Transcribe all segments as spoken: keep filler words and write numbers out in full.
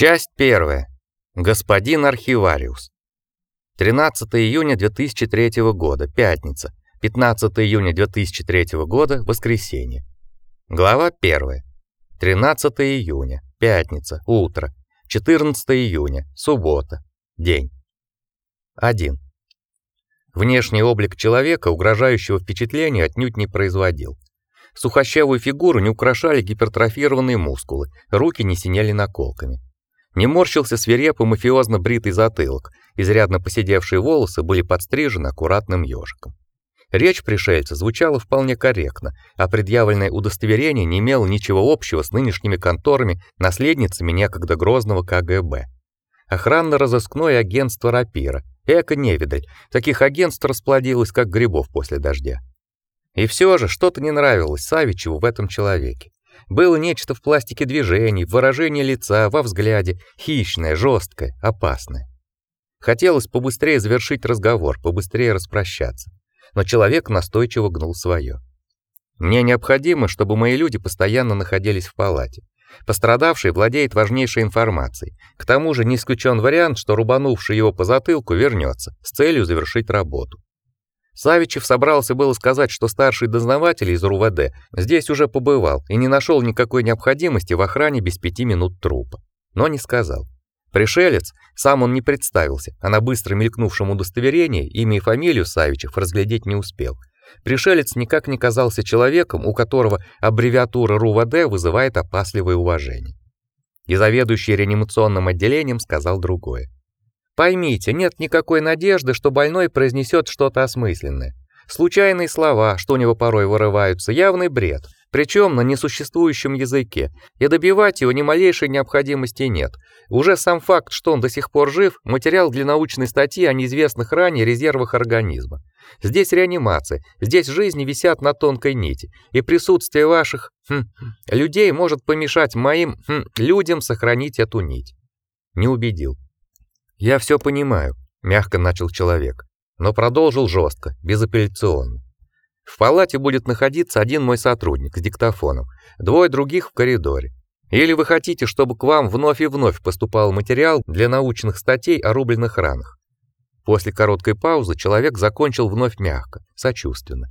Часть первая. Господин архивариус. тринадцатого июня две тысячи третьего года, пятница. пятнадцатого июня две тысячи третьего года, воскресенье. Глава первая. тринадцатого июня, пятница, утро. четырнадцатого июня, суббота, день. один. Внешний облик человека угрожающего впечатления отнюдь не производил. Сухощавую фигуру не украшали гипертрофированные мускулы, руки не синели наколками. Не морщился свирепый мафиозно бритый затылок, изрядно поседевшие волосы были подстрижены аккуратным ежиком. Речь пришельца звучала вполне корректно, а предъявленное удостоверение не имело ничего общего с нынешними конторами наследницами некогда грозного ка гэ бэ. Охранно-розыскное агентство Рапира. Эко-невидаль, таких агентств расплодилось, как грибов после дождя. И все же что-то не нравилось Савичеву в этом человеке. Было нечто в пластике движений, в выражении лица, во взгляде, хищное, жесткое, опасное. Хотелось побыстрее завершить разговор, побыстрее распрощаться. Но человек настойчиво гнул свое. Мне необходимо, чтобы мои люди постоянно находились в палате. Пострадавший владеет важнейшей информацией. К тому же не исключен вариант, что рубанувший его по затылку вернется с целью завершить работу. Савичев собрался было сказать, что старший дознаватель из эр у вэ дэ здесь уже побывал и не нашел никакой необходимости в охране без пяти минут трупа, но не сказал. Пришелец, сам он не представился, а на быстро мелькнувшем удостоверении имя и фамилию Савичев разглядеть не успел. Пришелец никак не казался человеком, у которого аббревиатура эр у вэ дэ вызывает опасливое уважение. И заведующий реанимационным отделением сказал другое. Поймите, нет никакой надежды, что больной произнесет что-то осмысленное. Случайные слова, что у него порой вырываются, явный бред, причем на несуществующем языке, и добивать его ни малейшей необходимости нет. Уже сам факт, что он до сих пор жив, материал для научной статьи о неизвестных ранее резервах организма. Здесь реанимация, здесь жизни висят на тонкой нити, и присутствие ваших хм, людей может помешать моим хм, людям сохранить эту нить. Не убедил. Я все понимаю, мягко начал человек, но продолжил жестко, безапелляционно. В палате будет находиться один мой сотрудник с диктофоном, двое других в коридоре. Или вы хотите, чтобы к вам вновь и вновь поступал материал для научных статей о рубленых ранах? После короткой паузы человек закончил вновь мягко, сочувственно.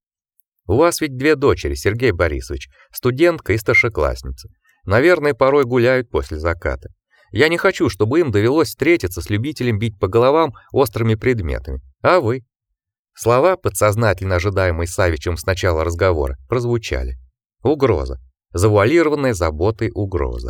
У вас ведь две дочери, Сергей Борисович, студентка и старшеклассница. Наверное, порой гуляют после заката. Я не хочу, чтобы им довелось встретиться с любителем бить по головам острыми предметами. А вы? Слова, подсознательно ожидаемые Савичем с начала разговора, прозвучали. Угроза. Завуалированная заботой угроза.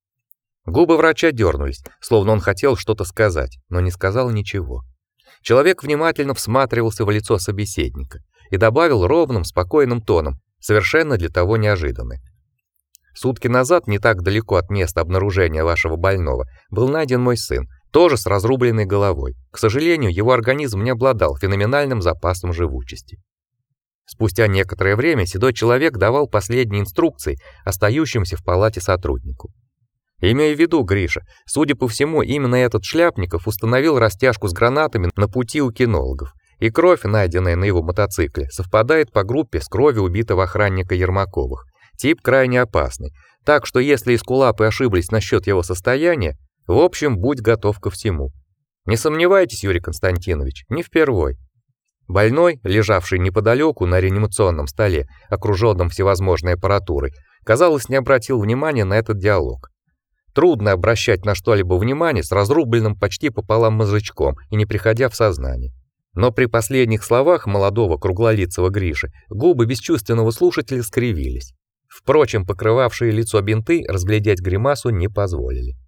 Губы врача дернулись, словно он хотел что-то сказать, но не сказал ничего. Человек внимательно всматривался в лицо собеседника и добавил ровным, спокойным тоном, совершенно для того неожиданное. Сутки назад, не так далеко от места обнаружения вашего больного, был найден мой сын, тоже с разрубленной головой. К сожалению, его организм не обладал феноменальным запасом живучести. Спустя некоторое время седой человек давал последние инструкции остающимся в палате сотруднику. Имея в виду, Гриша, судя по всему, именно этот Шляпников установил растяжку с гранатами на пути у кинологов, и кровь, найденная на его мотоцикле, совпадает по группе с кровью убитого охранника Ермаковых. Тип крайне опасный, так что если эскулапы ошиблись насчет его состояния, в общем, будь готов ко всему. Не сомневайтесь, Юрий Константинович, не впервой. Больной, лежавший неподалеку на реанимационном столе, окружённом всевозможной аппаратурой, казалось, не обратил внимания на этот диалог. Трудно обращать на что-либо внимание с разрубленным почти пополам мозжечком и не приходя в сознание. Но при последних словах молодого круглолицего Гриши губы бесчувственного слушателя скривились. Впрочем, покрывавшие лицо бинты разглядеть гримасу не позволили.